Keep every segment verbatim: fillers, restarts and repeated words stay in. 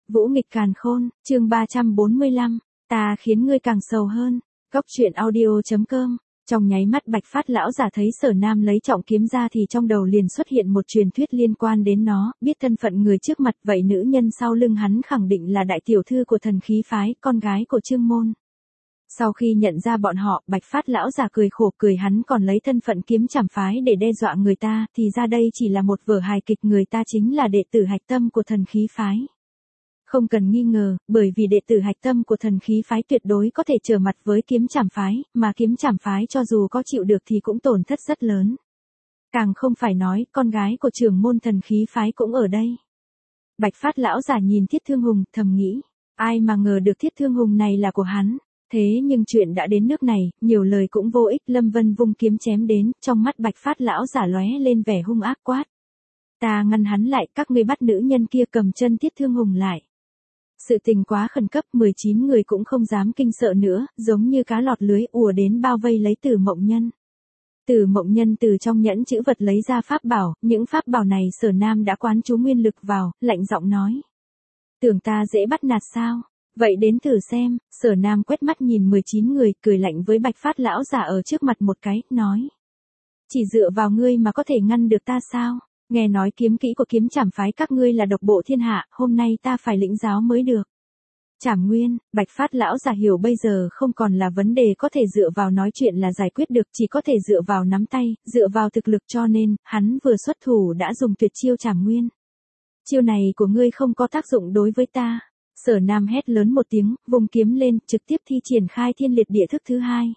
Vũ nghịch càn khôn, chương ba trăm bốn mươi lăm, ta khiến ngươi càng sầu hơn. Góc truyện audio.com. Trong nháy mắt Bạch Phát lão giả thấy Sở Nam lấy trọng kiếm ra thì trong đầu liền xuất hiện một truyền thuyết liên quan đến nó, biết thân phận người trước mặt vậy nữ nhân sau lưng hắn khẳng định là đại tiểu thư của Thần Khí phái, con gái của Trương Môn. Sau khi nhận ra bọn họ, Bạch Phát lão giả cười khổ, cười hắn còn lấy thân phận kiếm trảm phái để đe dọa người ta, thì ra đây chỉ là một vở hài kịch, người ta chính là đệ tử hạch tâm của Thần Khí phái. Không cần nghi ngờ, bởi vì đệ tử hạch tâm của Thần Khí phái tuyệt đối có thể trở mặt với kiếm trảm phái, mà kiếm trảm phái cho dù có chịu được thì cũng tổn thất rất lớn. Càng không phải nói, con gái của trưởng môn Thần Khí phái cũng ở đây. Bạch Phát lão giả nhìn Thiết Thương Hùng, thầm nghĩ, ai mà ngờ được Thiết Thương Hùng này là của hắn. Thế nhưng chuyện đã đến nước này, nhiều lời cũng vô ích, Lâm Vân vung kiếm chém đến, trong mắt Bạch Phát lão giả lóe lên vẻ hung ác, quát. Ta ngăn hắn lại, các ngươi bắt nữ nhân kia, cầm chân Thiết Thương Hùng lại. Sự tình quá khẩn cấp, mười chín người cũng không dám kinh sợ nữa, giống như cá lọt lưới ùa đến bao vây lấy Tử Mộng Nhân. Tử Mộng Nhân từ trong nhẫn chữ vật lấy ra pháp bảo, những pháp bảo này Sở Nam đã quán chú nguyên lực vào, lạnh giọng nói. Tưởng ta dễ bắt nạt sao? Vậy đến thử xem. Sở Nam quét mắt nhìn mười chín người, cười lạnh với Bạch Phát lão giả ở trước mặt một cái, nói. Chỉ dựa vào ngươi mà có thể ngăn được ta sao? Nghe nói kiếm kỹ của kiếm trảm phái các ngươi là độc bộ thiên hạ, hôm nay ta phải lĩnh giáo mới được. Trảm nguyên, Bạch Phát lão giả hiểu bây giờ không còn là vấn đề có thể dựa vào nói chuyện là giải quyết được, chỉ có thể dựa vào nắm tay, dựa vào thực lực, cho nên, hắn vừa xuất thủ đã dùng tuyệt chiêu Trảm nguyên. Chiêu này của ngươi không có tác dụng đối với ta. Sở Nam hét lớn một tiếng, vùng kiếm lên, trực tiếp thi triển khai thiên liệt địa thức thứ hai.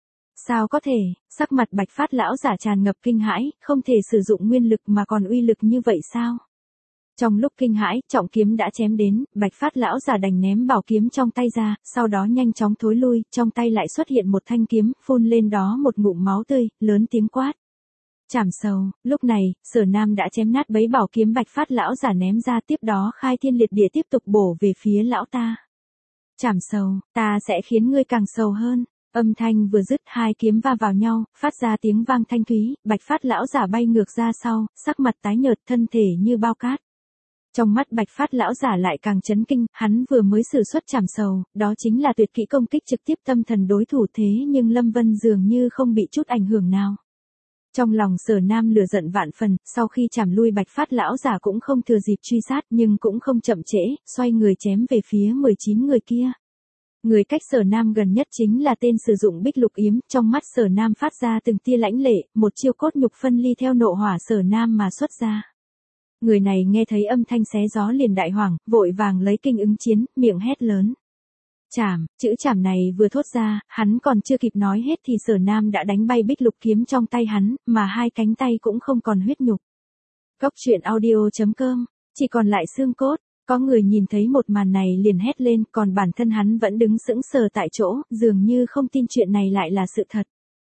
Sao có thể? Sắc mặt Bạch Phát lão giả tràn ngập kinh hãi, không thể sử dụng nguyên lực mà còn uy lực như vậy sao? Trong lúc kinh hãi, trọng kiếm đã chém đến, Bạch Phát lão giả đành ném bảo kiếm trong tay ra, sau đó nhanh chóng thối lui, trong tay lại xuất hiện một thanh kiếm, phun lên đó một ngụm máu tươi, lớn tiếng quát. Trảm sầu. Lúc này, Sở Nam đã chém nát bấy bảo kiếm Bạch Phát lão giả ném ra, tiếp đó khai thiên liệt địa tiếp tục bổ về phía lão ta. Trảm sầu, ta sẽ khiến ngươi càng sầu hơn. Âm thanh vừa dứt, hai kiếm va vào nhau, phát ra tiếng vang thanh thúy, Bạch Phát lão giả bay ngược ra sau, sắc mặt tái nhợt, thân thể như bao cát. Trong mắt Bạch Phát lão giả lại càng chấn kinh, hắn vừa mới sử xuất trảm sầu, đó chính là tuyệt kỹ công kích trực tiếp tâm thần đối thủ, thế nhưng Lâm Vân dường như không bị chút ảnh hưởng nào. Trong lòng Sở Nam lửa giận vạn phần, sau khi chảm lui Bạch Phát lão giả cũng không thừa dịp truy sát, nhưng cũng không chậm trễ, xoay người chém về phía mười chín người kia. Người cách Sở Nam gần nhất chính là tên sử dụng Bích Lục Yếm, trong mắt Sở Nam phát ra từng tia lãnh lệ, một chiêu cốt nhục phân ly theo nộ hỏa Sở Nam mà xuất ra. Người này nghe thấy âm thanh xé gió liền đại hoảng, vội vàng lấy kinh ứng chiến, miệng hét lớn. Chảm, chữ chảm này vừa thốt ra, hắn còn chưa kịp nói hết thì Sở Nam đã đánh bay Bích Lục kiếm trong tay hắn, mà hai cánh tay cũng không còn huyết nhục. Góc truyện audio.com, chỉ còn lại xương cốt. Có người nhìn thấy một màn này liền hét lên, còn bản thân hắn vẫn đứng sững sờ tại chỗ, dường như không tin chuyện này lại là sự thật.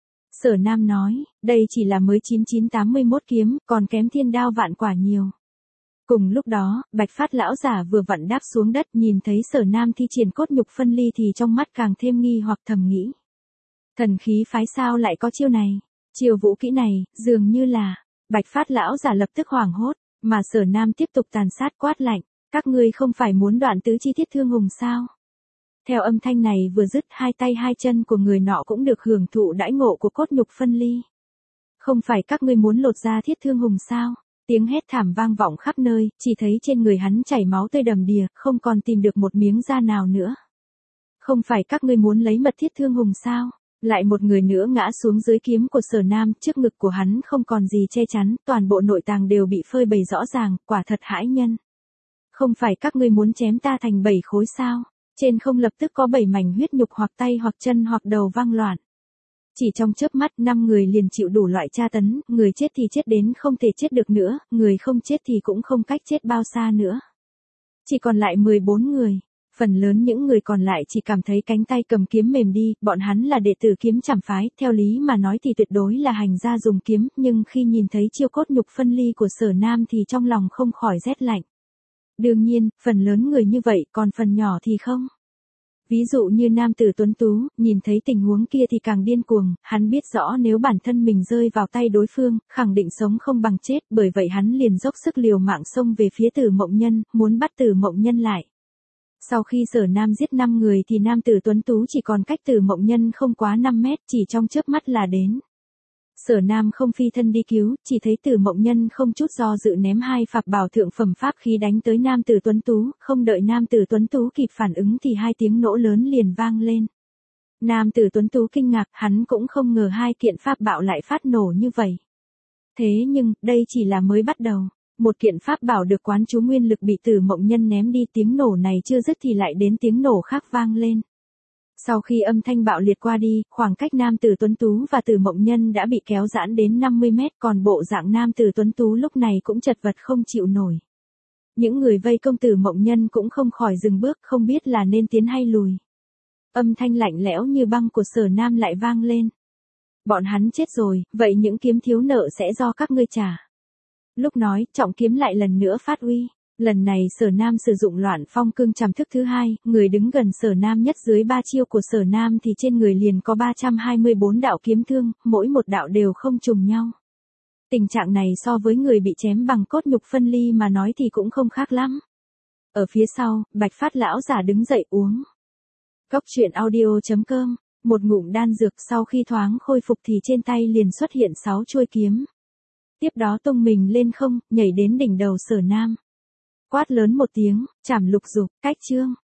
Sở Nam nói, đây chỉ là mới chín chín tám mươi mốt kiếm, còn kém thiên đao vạn quả nhiều. Cùng lúc đó, Bạch Phát lão giả vừa vặn đáp xuống đất, nhìn thấy Sở Nam thi triển cốt nhục phân ly thì trong mắt càng thêm nghi hoặc, thầm nghĩ. Thần Khí phái sao lại có chiêu này? Chiêu vũ kỹ này, dường như là. Bạch Phát lão giả lập tức hoảng hốt, mà Sở Nam tiếp tục tàn sát, quát lạnh. Các ngươi không phải muốn đoạn tứ chi Thiết Thương Hùng sao? Theo âm thanh này vừa dứt, hai tay hai chân của người nọ cũng được hưởng thụ đãi ngộ của cốt nhục phân ly. Không phải các ngươi muốn lột ra Thiết Thương Hùng sao? Tiếng hét thảm vang vọng khắp nơi, chỉ thấy trên người hắn chảy máu tươi đầm đìa, không còn tìm được một miếng da nào nữa. Không phải các ngươi muốn lấy mật Thiết Thương Hùng sao? Lại một người nữa ngã xuống dưới kiếm của Sở Nam, trước ngực của hắn không còn gì che chắn, toàn bộ nội tàng đều bị phơi bày rõ ràng, quả thật hãi nhân. Không phải các ngươi muốn chém ta thành bảy khối sao? Trên không lập tức có bảy mảnh huyết nhục hoặc tay hoặc chân hoặc đầu văng loạn. Chỉ trong chớp mắt, năm người liền chịu đủ loại tra tấn, người chết thì chết đến không thể chết được nữa, người không chết thì cũng không cách chết bao xa nữa. Chỉ còn lại mười bốn người. Phần lớn những người còn lại chỉ cảm thấy cánh tay cầm kiếm mềm đi, bọn hắn là đệ tử kiếm trảm phái, theo lý mà nói thì tuyệt đối là hành gia dùng kiếm, nhưng khi nhìn thấy chiêu cốt nhục phân ly của Sở Nam thì trong lòng không khỏi rét lạnh. Đương nhiên, phần lớn người như vậy, còn phần nhỏ thì không. Ví dụ như nam tử tuấn tú, nhìn thấy tình huống kia thì càng điên cuồng, hắn biết rõ nếu bản thân mình rơi vào tay đối phương, khẳng định sống không bằng chết, bởi vậy hắn liền dốc sức liều mạng xông về phía Tử Mộng Nhân, muốn bắt Tử Mộng Nhân lại. Sau khi Sở Nam giết năm người thì nam tử tuấn tú chỉ còn cách Tử Mộng Nhân không quá năm mét, chỉ trong chớp mắt là đến. Sở Nam không phi thân đi cứu, chỉ thấy Tử Mộng Nhân không chút do dự ném hai phạc bảo thượng phẩm pháp khí đánh tới nam tử tuấn tú, không đợi nam tử tuấn tú kịp phản ứng thì hai tiếng nổ lớn liền vang lên. Nam tử tuấn tú kinh ngạc, hắn cũng không ngờ hai kiện pháp bảo lại phát nổ như vậy. Thế nhưng, đây chỉ là mới bắt đầu. Một kiện pháp bảo được quán chú nguyên lực bị Tử Mộng Nhân ném đi, tiếng nổ này chưa dứt thì lại đến tiếng nổ khác vang lên. Sau khi âm thanh bạo liệt qua đi, khoảng cách nam tử tuấn tú và Tử Mộng Nhân đã bị kéo giãn đến năm mươi mét, còn bộ dạng nam tử tuấn tú lúc này cũng chật vật không chịu nổi. Những người vây công Tử Mộng Nhân cũng không khỏi dừng bước, không biết là nên tiến hay lùi. Âm thanh lạnh lẽo như băng của Sở Nam lại vang lên. Bọn hắn chết rồi, vậy những kiếm thiếu nợ sẽ do các ngươi trả. Lúc nói, trọng kiếm lại lần nữa phát uy. Lần này Sở Nam sử dụng Loạn Phong Cương Trảm thức thứ hai, người đứng gần Sở Nam nhất dưới ba chiêu của Sở Nam thì trên người liền có ba trăm hai mươi bốn đạo kiếm thương, mỗi một đạo đều không trùng nhau. Tình trạng này so với người bị chém bằng cốt nhục phân ly mà nói thì cũng không khác lắm. Ở phía sau, Bạch Phát lão giả đứng dậy uống. Cốc truyện audio chấm com, một ngụm đan dược, sau khi thoáng khôi phục thì trên tay liền xuất hiện sáu chuôi kiếm. Tiếp đó tung mình lên không, nhảy đến đỉnh đầu Sở Nam. Quát lớn một tiếng, chảm lục dục, cách chương.